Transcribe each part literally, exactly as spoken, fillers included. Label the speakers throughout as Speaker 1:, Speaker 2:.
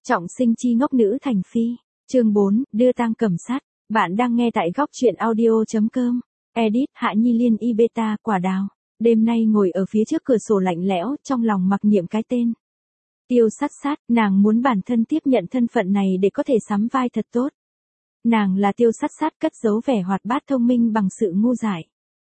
Speaker 1: Trọng sinh chi ngốc nữ thành phi. Chương bốn, đưa tang Cẩm Sát. Bạn đang nghe tại góc truyện audio.com. Edit Hạ Nhi Liên y beta quả đào. Đêm nay ngồi ở phía trước cửa sổ lạnh lẽo, trong lòng mặc niệm cái tên. Tiêu Sát Sát, nàng muốn bản thân tiếp nhận thân phận này để có thể sắm vai thật tốt. Nàng là Tiêu Sát Sát, cất giấu vẻ hoạt bát thông minh bằng sự ngu dại.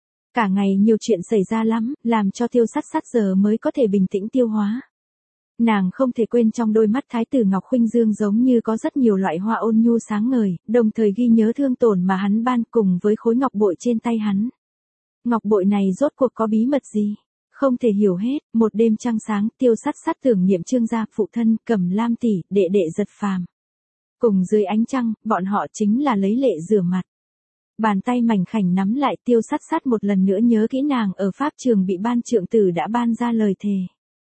Speaker 1: Cả ngày nhiều chuyện xảy ra lắm, làm cho Tiêu Sát Sát giờ mới có thể bình tĩnh tiêu hóa. Nàng không thể quên trong đôi mắt Thái tử Ngọc Khuynh Dương giống như có rất nhiều loại hoa ôn nhu sáng ngời, đồng thời ghi nhớ thương tổn mà hắn ban cùng với khối ngọc bội trên tay hắn. Ngọc bội này rốt cuộc có bí mật gì? Không thể hiểu hết. Một đêm trăng sáng, Tiêu Sát Sát tưởng niệm Trương gia phụ thân, Cẩm Lam tỷ, đệ đệ Giật Phàm. Cùng dưới ánh trăng, bọn họ chính là lấy lệ rửa mặt. Bàn tay mảnh khảnh nắm lại, Tiêu Sát Sát một lần nữa nhớ kỹ nàng ở pháp trường bị ban trượng tử đã ban ra lời thề.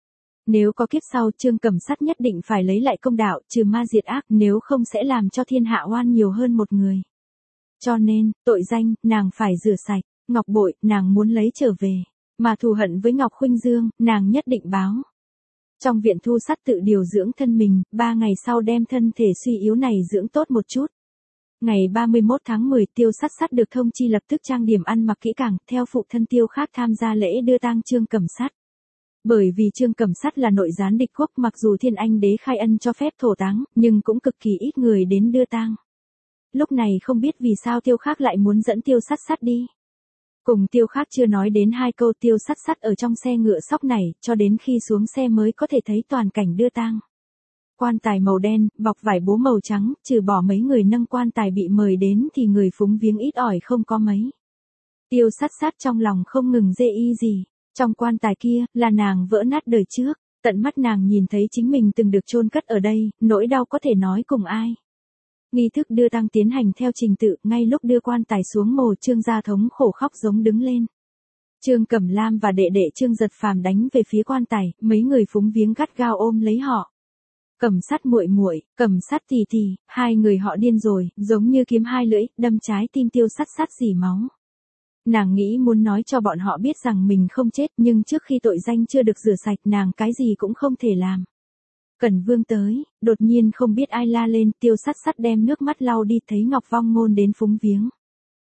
Speaker 1: Nếu có kiếp sau, Trương Cẩm Sát nhất định phải lấy lại công đạo, trừ ma diệt ác, nếu không sẽ làm cho thiên hạ oan nhiều hơn một người. Cho nên, tội danh, nàng phải rửa sạch. Ngọc bội, nàng muốn lấy trở về. Mà thù hận với Ngọc Khuynh Dương, nàng nhất định báo. Trong viện Thu Sát tự điều dưỡng thân mình, ba ngày sau đem thân thể suy yếu này dưỡng tốt một chút. Ngày ba mươi mốt tháng mười, Tiêu Sát Sát được thông chi lập tức trang điểm ăn mặc kỹ càng, theo phụ thân Tiêu Khác tham gia lễ đưa tang Trương Cẩm Sát. Bởi vì Trương Cẩm Sát là nội gián địch quốc, mặc dù Thiên Anh đế khai ân cho phép thổ táng, nhưng cũng cực kỳ ít người đến đưa tang. Lúc này không biết vì sao Tiêu Khác lại muốn dẫn Tiêu Sát Sát đi. Cùng Tiêu Khác chưa nói đến hai câu, Tiêu Sát Sát ở trong xe ngựa sóc này, cho đến khi xuống xe mới có thể thấy toàn cảnh đưa tang. Quan tài màu đen, bọc vải bố màu trắng, trừ bỏ mấy người nâng quan tài bị mời đến thì người phúng viếng ít ỏi không có mấy. Tiêu Sát Sát trong lòng không ngừng dê y gì. Trong quan tài kia, là nàng vỡ nát đời trước, tận mắt nàng nhìn thấy chính mình từng được chôn cất ở đây, nỗi đau có thể nói cùng ai. Nghi thức đưa tang tiến hành theo trình tự, ngay lúc đưa quan tài xuống mồ, Trương gia thống khổ khóc giống đứng lên. Trương Cẩm Lam và đệ đệ Trương Giật Phàm đánh về phía quan tài, mấy người phúng viếng gắt gao ôm lấy họ. Cẩm Sát muội muội, Cẩm Sát tỷ tỷ, hai người họ điên rồi, giống như kiếm hai lưỡi, đâm trái tim Tiêu Sát Sát rỉ máu. Nàng nghĩ muốn nói cho bọn họ biết rằng mình không chết, nhưng trước khi tội danh chưa được rửa sạch, nàng cái gì cũng không thể làm. Cẩn Vương tới, đột nhiên không biết ai la lên, Tiêu Sát Sát đem nước mắt lau đi, thấy Ngọc Vong Ngôn đến phúng viếng.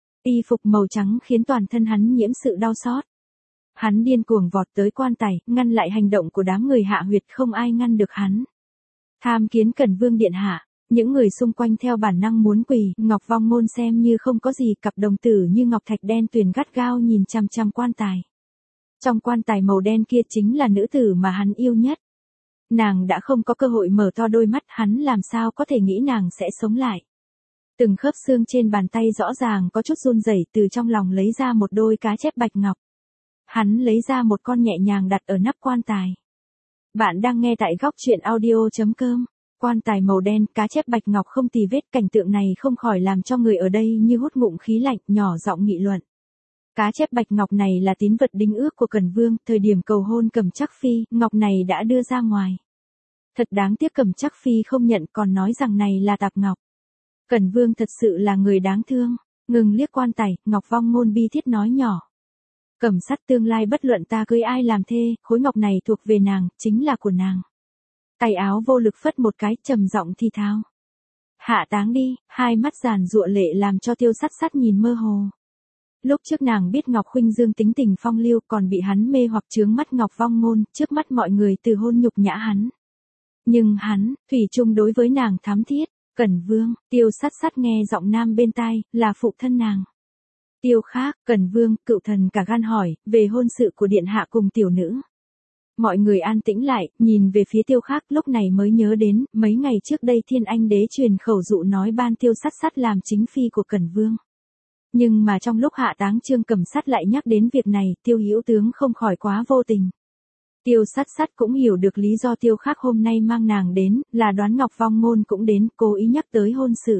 Speaker 1: Y phục màu trắng khiến toàn thân hắn nhiễm sự đau xót. Hắn điên cuồng vọt tới quan tài, ngăn lại hành động của đám người Hạ Huyệt, không ai ngăn được hắn. Tham kiến Cẩn Vương điện hạ. Những người xung quanh theo bản năng muốn quỳ, Ngọc Vong Ngôn xem như không có gì, cặp đồng tử như ngọc thạch đen tuyền gắt gao nhìn chằm chằm quan tài. Trong quan tài màu đen kia chính là nữ tử mà hắn yêu nhất. Nàng đã không có cơ hội mở to đôi mắt, hắn làm sao có thể nghĩ nàng sẽ sống lại. Từng khớp xương trên bàn tay rõ ràng có chút run rẩy, từ trong lòng lấy ra một đôi cá chép bạch ngọc. Hắn lấy ra một con nhẹ nhàng đặt ở nắp quan tài. Bạn đang nghe tại góc truyện audio.com. Quan tài màu đen, cá chép bạch ngọc không tì vết, cảnh tượng này không khỏi làm cho người ở đây như hút ngụm khí lạnh, nhỏ giọng nghị luận. Cá chép bạch ngọc này là tín vật đính ước của Cẩn Vương, thời điểm cầu hôn Cẩm Trắc Phi, ngọc này đã đưa ra ngoài. Thật đáng tiếc Cẩm Trắc Phi không nhận, còn nói rằng này là tạp ngọc. Cẩn Vương thật sự là người đáng thương. Ngừng liếc quan tài, Ngọc Vong Ngôn bi thiết nói nhỏ. Cẩm Sát tương lai bất luận ta cưới ai làm thê, khối ngọc này thuộc về nàng, chính là của nàng. Tay áo vô lực phất một cái, trầm giọng thì thào. Hạ táng đi. Hai mắt giàn giụa lệ làm cho Tiêu Sát Sát nhìn mơ hồ. Lúc trước nàng biết Ngọc Khuynh Dương tính tình phong lưu, còn bị hắn mê hoặc chướng mắt Ngọc Vong Ngôn, trước mắt mọi người từ hôn nhục nhã hắn. Nhưng hắn, thủy chung đối với nàng thắm thiết. Cẩn Vương. Tiêu Sát Sát nghe giọng nam bên tai, là phụ thân nàng. Tiêu Khác. Cẩn Vương, cựu thần cả gan hỏi, về hôn sự của điện hạ cùng tiểu nữ. Mọi người an tĩnh lại, nhìn về phía Tiêu Khác, lúc này mới nhớ đến, mấy ngày trước đây Thiên Anh đế truyền khẩu dụ nói ban Tiêu Sát Sát làm chính phi của Cẩn Vương. Nhưng mà trong lúc hạ táng Trương Cẩm Sát lại nhắc đến việc này, Tiêu Hữu tướng không khỏi quá vô tình. Tiêu Sát Sát cũng hiểu được lý do Tiêu Khác hôm nay mang nàng đến, là đoán Ngọc Vong Ngôn cũng đến, cố ý nhắc tới hôn sự.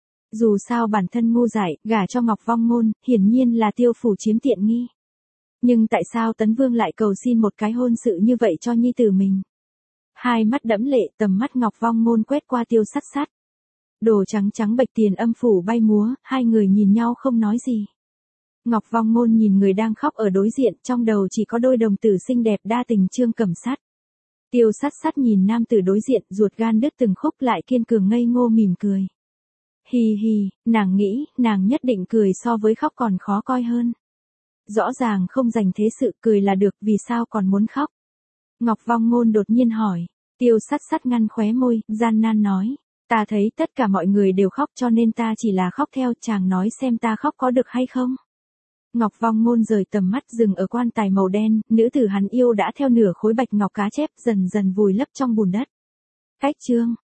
Speaker 1: Dù sao bản thân ngu dại, gả cho Ngọc Vong Ngôn, hiển nhiên là Tiêu phủ chiếm tiện nghi. Nhưng tại sao Tấn Vương lại cầu xin một cái hôn sự như vậy cho nhi tử mình? Hai mắt đẫm lệ, tầm mắt Ngọc Vong Ngôn quét qua Tiêu Sát Sát. Đồ trắng trắng bạch tiền âm phủ bay múa, hai người nhìn nhau không nói gì. Ngọc Vong Ngôn nhìn người đang khóc ở đối diện, trong đầu chỉ có đôi đồng tử xinh đẹp đa tình Trương Cẩm Sát. Tiêu sát sát nhìn nam tử đối diện, ruột gan đứt từng khúc lại kiên cường ngây ngô mỉm cười. Hì hì, nàng nghĩ, nàng nhất định cười so với khóc còn khó coi hơn. Rõ ràng không dành thế sự, cười là được, vì sao còn muốn khóc? Ngọc Vong Ngôn đột nhiên hỏi. Tiêu sát sát ngăn khóe môi, gian nan nói. Ta thấy tất cả mọi người đều khóc cho nên ta chỉ là khóc theo, chàng nói xem ta khóc có được hay không? Ngọc Vong Ngôn rời tầm mắt dừng ở quan tài màu đen, nữ tử hắn yêu đã theo nửa khối bạch ngọc cá chép dần dần vùi lấp trong bùn đất. Cách chương.